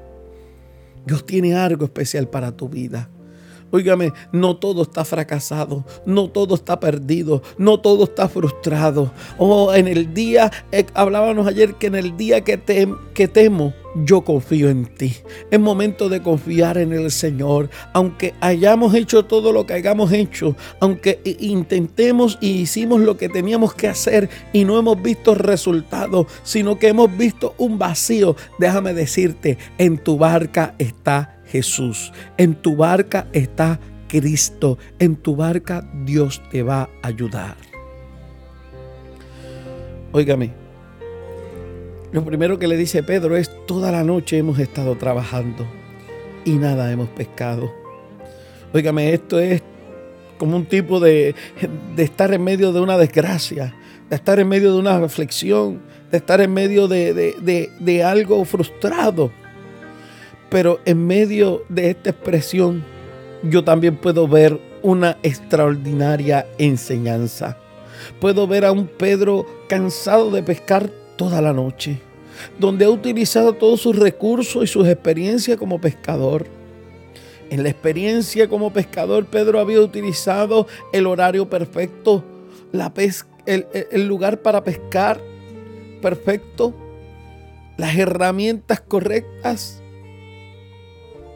Speaker 3: Dios tiene algo especial para tu vida. Óigame, no todo está fracasado, no todo está perdido, no todo está frustrado. Oh, en el día, eh, hablábamos ayer que en el día que, te, que temo, yo confío en ti. Es momento de confiar en el Señor. Aunque hayamos hecho todo lo que hayamos hecho, aunque intentemos y hicimos lo que teníamos que hacer y no hemos visto resultados, sino que hemos visto un vacío, déjame decirte, en tu barca está Jesús, en tu barca está Cristo, en tu barca Dios te va a ayudar. Óigame, lo primero que le dice Pedro es: toda la noche hemos estado trabajando y nada hemos pescado. Óigame, esto es como un tipo de, de estar en medio de una desgracia, de estar en medio de una aflicción, de estar en medio de, de, de, de algo frustrado. Pero en medio de esta expresión, yo también puedo ver una extraordinaria enseñanza. Puedo ver a un Pedro cansado de pescar toda la noche, donde ha utilizado todos sus recursos y sus experiencias como pescador. En la experiencia como pescador, Pedro había utilizado el horario perfecto, la pes- el, el lugar para pescar perfecto, las herramientas correctas.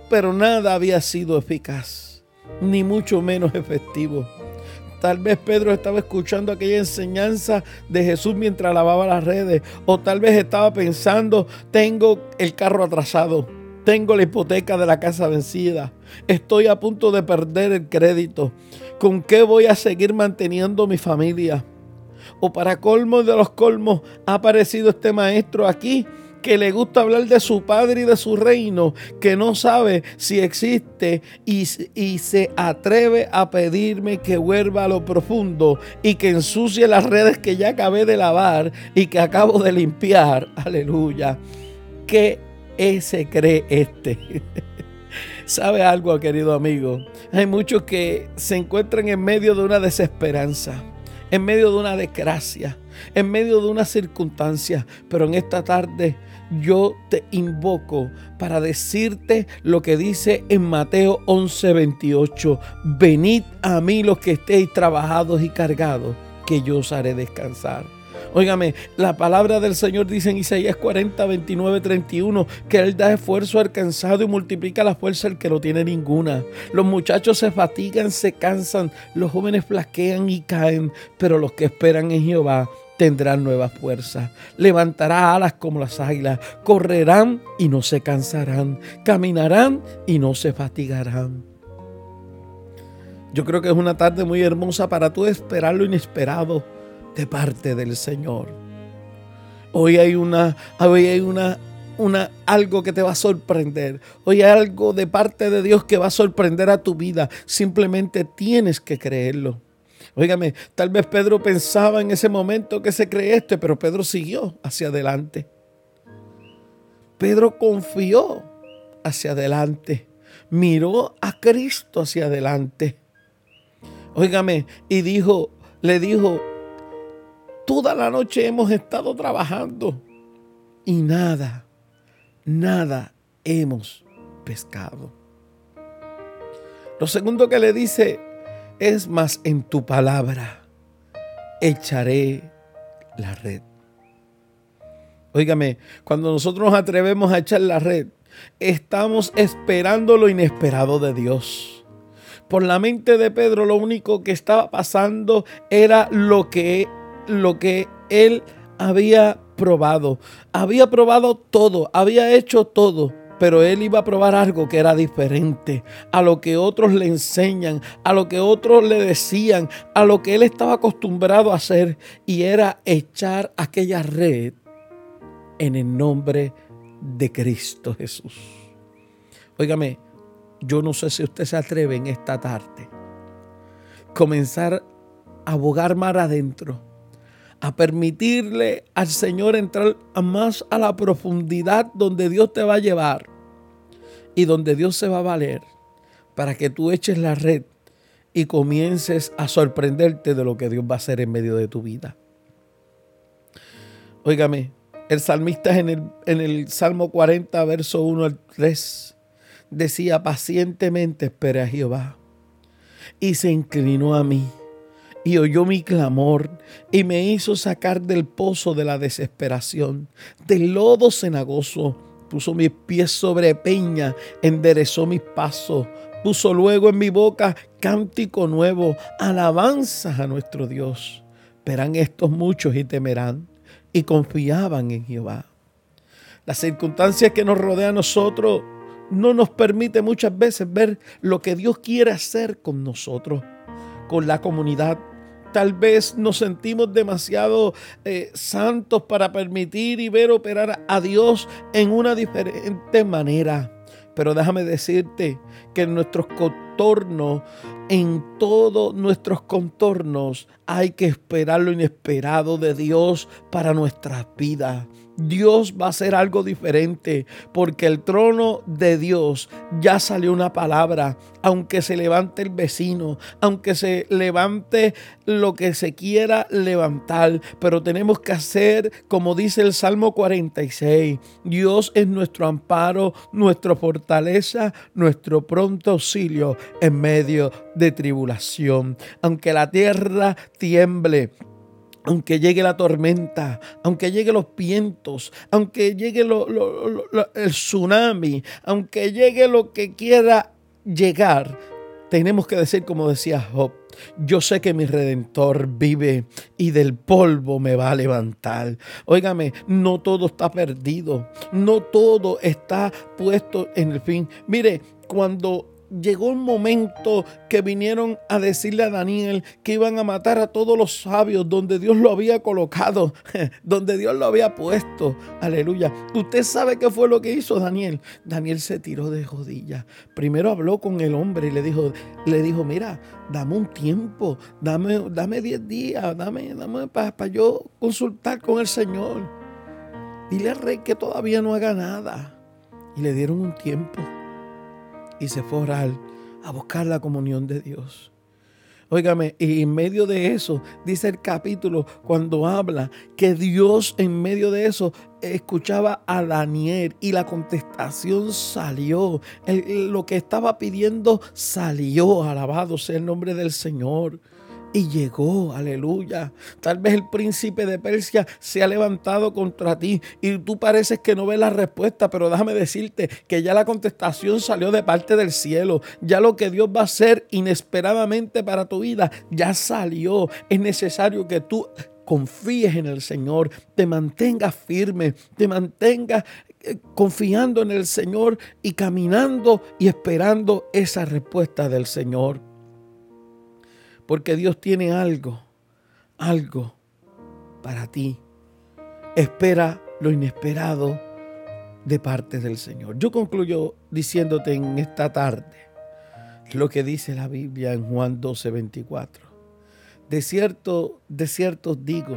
Speaker 3: pero nada había sido eficaz, ni mucho menos efectivo. Tal vez Pedro estaba escuchando aquella enseñanza de Jesús mientras lavaba las redes, o tal vez estaba pensando, tengo el carro atrasado, tengo la hipoteca de la casa vencida, estoy a punto de perder el crédito, ¿con qué voy a seguir manteniendo mi familia? O para colmo de los colmos, ha aparecido este maestro aquí que le gusta hablar de su padre y de su reino, que no sabe si existe y, y se atreve a pedirme que vuelva a lo profundo y que ensucie las redes que ya acabé de lavar y que acabo de limpiar. Aleluya. ¿Qué se cree este? ¿Sabe algo, querido amigo? Hay muchos que se encuentran en medio de una desesperanza, en medio de una desgracia, en medio de una circunstancia, pero en esta tarde yo te invoco para decirte lo que dice en Mateo once veintiocho: venid a mí los que estéis trabajados y cargados, que yo os haré descansar. Óigame, la palabra del Señor dice en Isaías cuarenta, veintinueve, treinta y uno que Él da esfuerzo al cansado y multiplica la fuerza al que no tiene ninguna. Los muchachos se fatigan, se cansan, los jóvenes flaquean y caen, pero los que esperan en Jehová tendrán nuevas fuerzas. Levantará alas como las águilas, correrán y no se cansarán, caminarán y no se fatigarán. Yo creo que es una tarde muy hermosa para tú esperar lo inesperado de parte del Señor. Hoy hay una, hoy hay una, una, algo que te va a sorprender. Hoy hay algo de parte de Dios que va a sorprender a tu vida. Simplemente tienes que creerlo. Óigame, tal vez Pedro pensaba en ese momento que se cree esto, pero Pedro siguió hacia adelante. Pedro confió hacia adelante. Miró a Cristo hacia adelante. Óigame, y dijo, le dijo, toda la noche hemos estado trabajando y nada, nada hemos pescado. Lo segundo que le dice es: más en tu palabra echaré la red. Óigame, cuando nosotros nos atrevemos a echar la red, estamos esperando lo inesperado de Dios. Por la mente de Pedro, lo único que estaba pasando era lo que, lo que él había probado. Había probado todo, había hecho todo. Pero él iba a probar algo que era diferente a lo que otros le enseñan, a lo que otros le decían, a lo que él estaba acostumbrado a hacer, y era echar aquella red en el nombre de Cristo Jesús. Óigame, yo no sé si usted se atreve en esta tarde comenzar a bogar mar adentro, a permitirle al Señor entrar más a la profundidad donde Dios te va a llevar y donde Dios se va a valer para que tú eches la red y comiences a sorprenderte de lo que Dios va a hacer en medio de tu vida. Óigame, el salmista en el, en el Salmo cuarenta, verso uno al tres, decía: pacientemente esperé a Jehová y se inclinó a mí y oyó mi clamor y me hizo sacar del pozo de la desesperación, del lodo cenagoso. Puso mis pies sobre peña, enderezó mis pasos, puso luego en mi boca cántico nuevo, alabanzas a nuestro Dios. Verán estos muchos y temerán y confiaban en Jehová. Las circunstancias que nos rodean a nosotros no nos permite muchas veces ver lo que Dios quiere hacer con nosotros, con la comunidad. Tal vez nos sentimos demasiado eh, santos para permitir y ver operar a Dios en una diferente manera. Pero déjame decirte que en nuestros contornos, en todos nuestros contornos, hay que esperar lo inesperado de Dios para nuestras vidas. Dios va a hacer algo diferente, porque el trono de Dios ya salió una palabra. Aunque se levante el vecino, aunque se levante lo que se quiera levantar, pero tenemos que hacer como dice el Salmo cuarenta y seis. Dios es nuestro amparo, nuestra fortaleza, nuestro pronto auxilio en medio de tribulación. Aunque la tierra tiemble, aunque llegue la tormenta, aunque lleguen los vientos, aunque llegue lo, lo, lo, lo, el tsunami, aunque llegue lo que quiera llegar, tenemos que decir como decía Job: yo sé que mi Redentor vive y del polvo me va a levantar. Óigame, no todo está perdido, no todo está puesto en el fin. Mire, cuando llegó un momento que vinieron a decirle a Daniel que iban a matar a todos los sabios donde Dios lo había colocado, donde Dios lo había puesto. Aleluya. Usted sabe qué fue lo que hizo Daniel. Daniel se tiró de rodillas. Primero habló con el hombre y le dijo, le dijo, mira, dame un tiempo, dame, dame diez días, dame, dame para pa yo consultar con el Señor. Dile al rey que todavía no haga nada. Y le dieron un tiempo. Y se fue a orar, a buscar la comunión de Dios. Óigame, y en medio de eso, dice el capítulo, cuando habla que Dios en medio de eso escuchaba a Daniel y la contestación salió. El, lo que estaba pidiendo salió. Alabado sea el nombre del Señor. Y llegó, aleluya. Tal vez el príncipe de Persia se ha levantado contra ti y tú pareces que no ves la respuesta, pero déjame decirte que ya la contestación salió de parte del cielo. Ya lo que Dios va a hacer inesperadamente para tu vida ya salió. Es necesario que tú confíes en el Señor, te mantengas firme, te mantengas confiando en el Señor y caminando y esperando esa respuesta del Señor. Porque Dios tiene algo, algo para ti. Espera lo inesperado de parte del Señor. Yo concluyo diciéndote en esta tarde lo que dice la Biblia en Juan doce, veinticuatro. De cierto, de cierto os digo,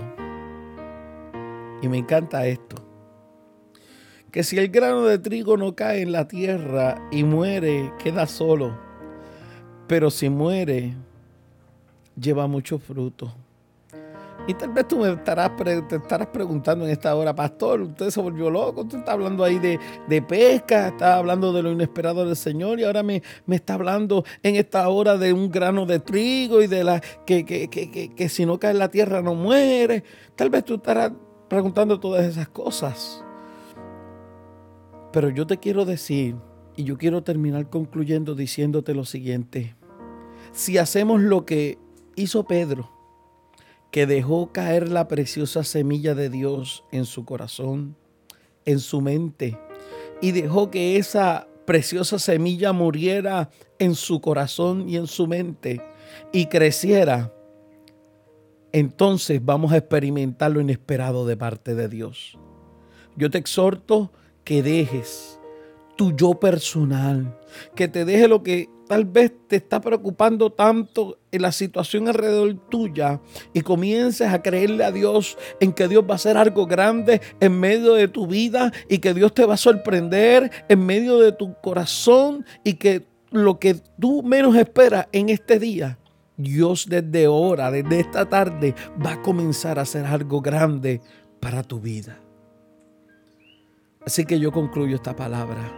Speaker 3: y me encanta esto, que si el grano de trigo no cae en la tierra y muere, queda solo. Pero si muere, lleva mucho fruto. Y tal vez tú me estarás, te estarás preguntando en esta hora, pastor, usted se volvió loco, usted está hablando ahí de, de pesca, está hablando de lo inesperado del Señor y ahora me, me está hablando en esta hora de un grano de trigo y de la que, que, que, que, que si no cae en la tierra no muere. Tal vez tú estarás preguntando todas esas cosas. Pero yo te quiero decir, y yo quiero terminar concluyendo diciéndote lo siguiente. Si hacemos lo que hizo Pedro, que dejó caer la preciosa semilla de Dios en su corazón, en su mente, y dejó que esa preciosa semilla muriera en su corazón y en su mente y creciera, entonces vamos a experimentar lo inesperado de parte de Dios. Yo te exhorto que dejes tu yo personal, que te deje lo que tal vez te está preocupando tanto en la situación alrededor tuya y comiences a creerle a Dios en que Dios va a hacer algo grande en medio de tu vida y que Dios te va a sorprender en medio de tu corazón y que lo que tú menos esperas en este día, Dios desde ahora, desde esta tarde, va a comenzar a hacer algo grande para tu vida. Así que yo concluyo esta palabra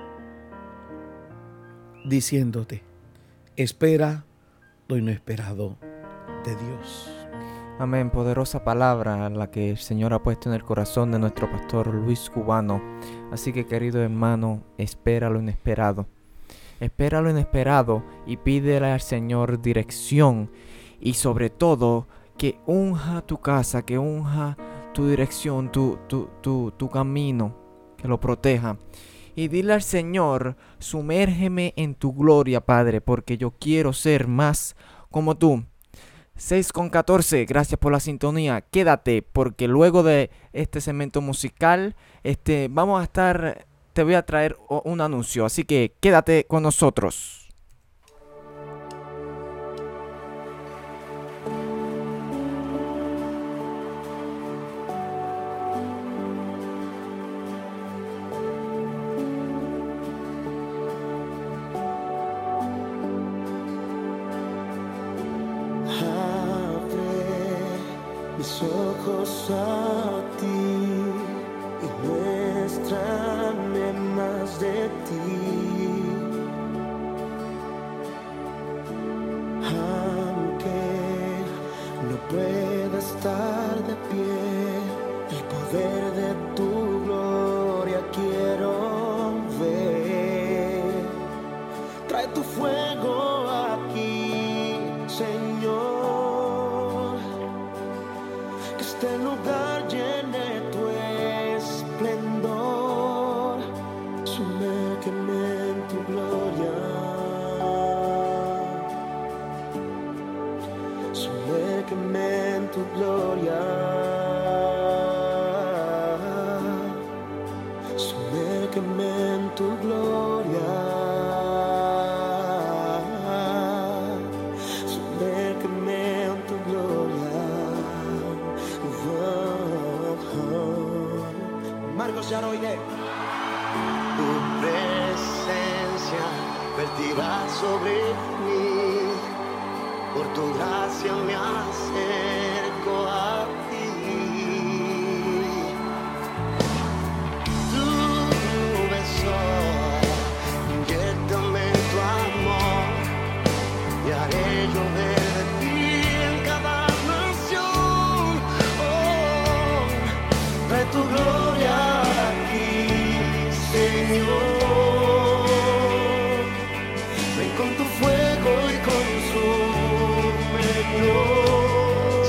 Speaker 3: diciéndote: espera lo inesperado de Dios.
Speaker 2: Amén. Poderosa palabra la que el Señor ha puesto en el corazón de nuestro pastor Luis Cubano. Así que, querido hermano, espera lo inesperado. Espera lo inesperado y pídele al Señor dirección. Y sobre todo, que unja tu casa, que unja tu dirección, tu, tu, tu, tu camino, que lo proteja. Y dile al Señor: sumérgeme en tu gloria, Padre, porque yo quiero ser más como tú. seis con catorce, gracias por la sintonía. Quédate, porque luego de este segmento musical, este, vamos a estar, te voy a traer un anuncio. Así que quédate con nosotros.
Speaker 5: Mis ojos a ti y muéstrame más de ti, aunque no pueda pueda estar de pie. El poder de tu gloria quiero ver. Trae tu fuego aquí, Señor. Que este lugar llene tu esplendor. Sumérgeme en tu gloria. Sumérgeme en tu gloria. Sumérgeme en tu gloria. Sumérgeme en tu gloria. Oh, oh. Marcos Yaroide. Tu presencia vertirá sobre mí. Por tu gracia me acerco a ti. Tu beso, inyéctame en tu amor y haré llover de ti en cada nación. Oh, trae tu gloria aquí, Señor. Ven con tu fuego y con su Señor.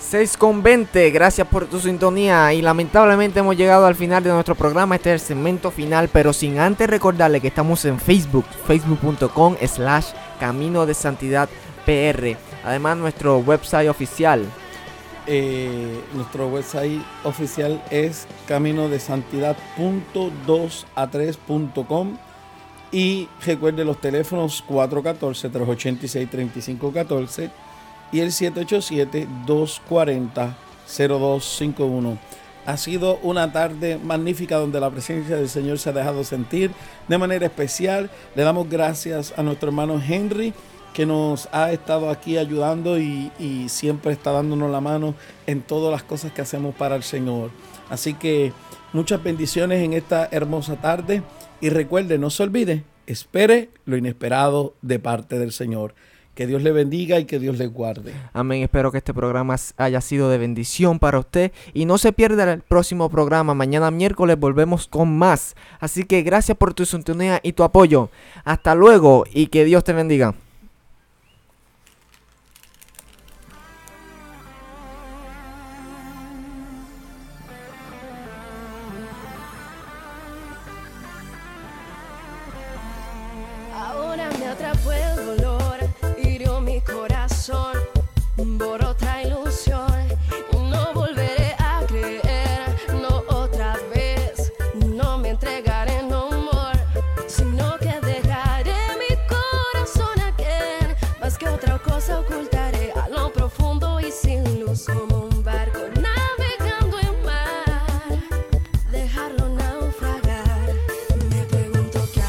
Speaker 2: seis con veinte, gracias por tu sintonía y lamentablemente hemos llegado al final de nuestro programa. Este es el segmento final, pero sin antes recordarle que estamos en Facebook, facebook punto com slash Camino de Santidad P R. Además nuestro website oficial.
Speaker 3: Eh, nuestro website oficial es camino de santidad punto dos a tres punto com y recuerde los teléfonos cuatro uno cuatro, tres ocho seis, tres cinco uno cuatro y el siete ocho siete, dos cuatro cero, cero dos cinco uno. Ha sido una tarde magnífica donde la presencia del Señor se ha dejado sentir de manera especial. Le damos gracias a nuestro hermano Henry, que nos ha estado aquí ayudando y, y siempre está dándonos la mano en todas las cosas que hacemos para el Señor. Así que muchas bendiciones en esta hermosa tarde y recuerde, no se olvide, espere lo inesperado de parte del Señor. Que Dios le bendiga y que Dios le guarde.
Speaker 2: Amén. Espero que este programa haya sido de bendición para usted. Y no se pierda el próximo programa. Mañana miércoles volvemos con más. Así que gracias por tu sintonía y tu apoyo. Hasta luego y que Dios te bendiga.
Speaker 7: Ahora me atrapó el dolor, hirió mi corazón, por otra ilusión. No volveré a creer, no otra vez, no me entregaré no more, sino que dejaré mi corazón aquel, más que otra cosa ocultaré a lo profundo y sin luz, como un barco navegando en mar, dejarlo naufragar. Me pregunto qué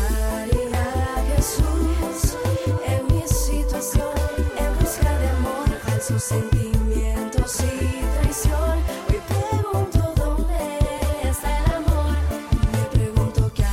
Speaker 7: haría Jesús en mi situación, en busca de amor, falsos sentimientos y traición. Hoy pregunto dónde está el amor. Me pregunto qué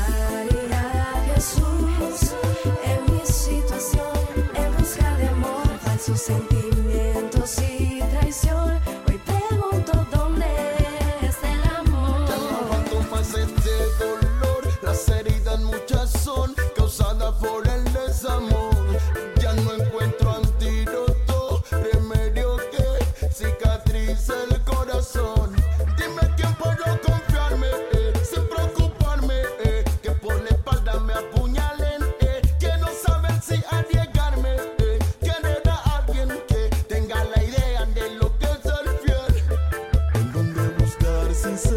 Speaker 7: haría Jesús en mi situación, en busca de amor, falsos sentimientos y traición. Hoy pregunto dónde está el amor.
Speaker 5: Ya no aguanto más este dolor, las heridas muchas son causadas por el desamor. Ya no encuentro antídoto, remedio que cicatrice el corazón. Dime quién puedo confiarme, eh, sin preocuparme, eh, que por la espalda me apuñalen, eh, quiero saber si arriesgarme, eh, querer a alguien que tenga la idea de lo que es ser fiel. En donde buscar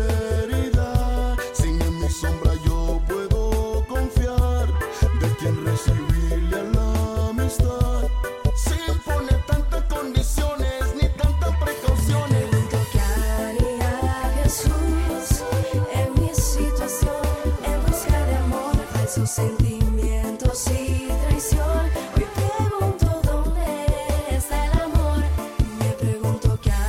Speaker 5: sinceridad, sin en mi sombra yo puedo confiar, de quien recibirle a la amistad, sin poner tantas condiciones ni tantas precauciones.
Speaker 7: Pregunto qué haría Jesús en mi situación, en busca de amor, falsos sentimientos y traición. Hoy pregunto dónde está el amor. Me pregunto qué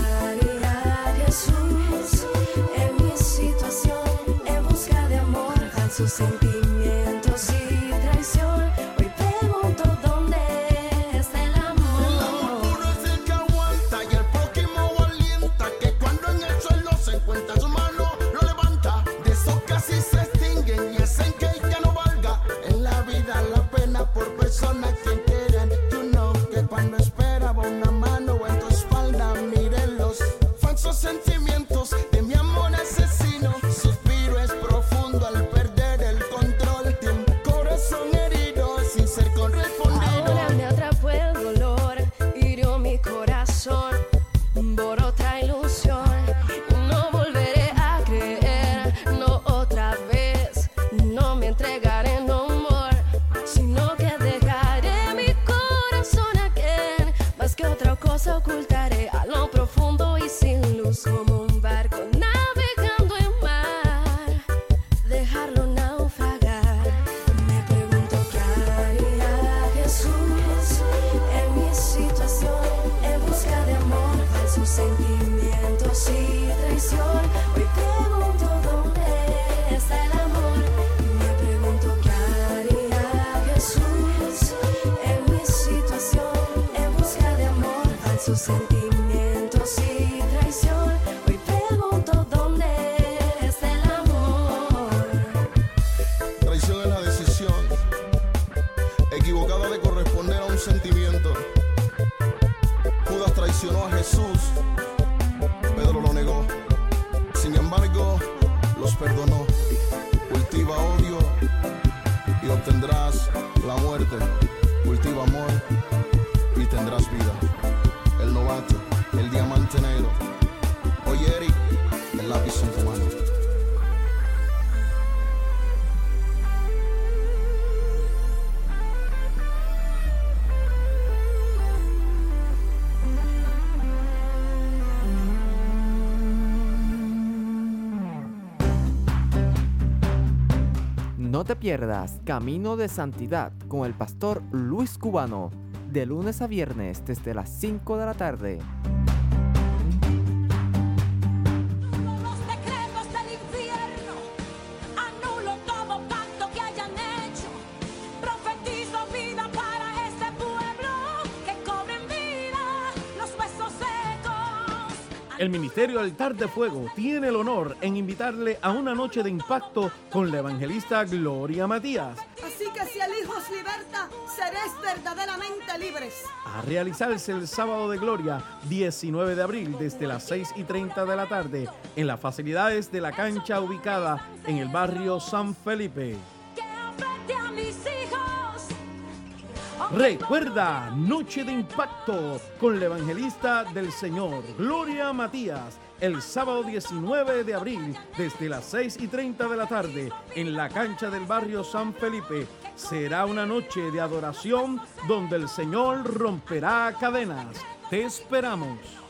Speaker 7: haría Jesús en mi situación, en busca de amor, falsos sentimientos y traición. Hoy pregunto dónde está el
Speaker 5: El amor
Speaker 7: amor.
Speaker 5: puro es el que aguanta y el prójimo alienta, que cuando en el suelo se encuentra su mano lo levanta. De esos casi se extinguen y hacen que ya no valga en la vida la pena por personas que quieren. You know que cuando esperaba una mano en tu espalda, miren los falsos sentimientos de mi amor asesino. Suspiro es profundo al perder el control de un corazón herido sin ser correspondido.
Speaker 7: Ahora me atrapó el dolor, hirió mi corazón, por otra ilusión. No volveré a creer, no otra vez, no me entregaré no more, sino que dejaré mi corazón aquel, más que otra cosa ocultaré a lo profundo y sin luz, como un barco navegando en mar, dejarlo naufragar. Me pregunto qué haría Jesús en mi situación, en busca de amor, falsos sentimientos y traición. Hoy pregunto dónde está el amor. Me pregunto qué haría Jesús en mi situación, en busca de amor, falsos sentimientos y traición. Hoy pregunto dónde está el amor.
Speaker 5: Traición es la decisión equivocada de corresponder a un sentimiento. Judas traicionó a Jesús perdonó. Cultiva odio y obtendrás la muerte. Cultiva amor y tendrás vida. El novato, el diamante negro. Oye, Eric, el lápiz en tu mano.
Speaker 2: No te pierdas Camino de Santidad con el pastor Luis Cubano, de lunes a viernes desde las cinco de la tarde.
Speaker 8: Los decretos del infierno, anulo todo pacto que hayan hecho, profetizo vida para este pueblo, que cobren vida los huesos secos.
Speaker 3: El Ministerio Altar de Fuego tiene el honor en invitarle a una noche de impacto con la evangelista Gloria Matías,
Speaker 6: Así que si el Hijo os liberta, seréis verdaderamente libres.
Speaker 3: a realizarse el sábado de Gloria diecinueve de abril desde las seis y treinta de la tarde en las facilidades de la cancha ubicada en el barrio San Felipe.
Speaker 8: Que afecte a mis hijos.
Speaker 3: Recuerda, noche de impacto con la evangelista del Señor, Gloria Matías, el sábado diecinueve de abril desde las seis y treinta de la tarde en la cancha del barrio San Felipe. Será una noche de adoración donde el Señor romperá cadenas. Te esperamos.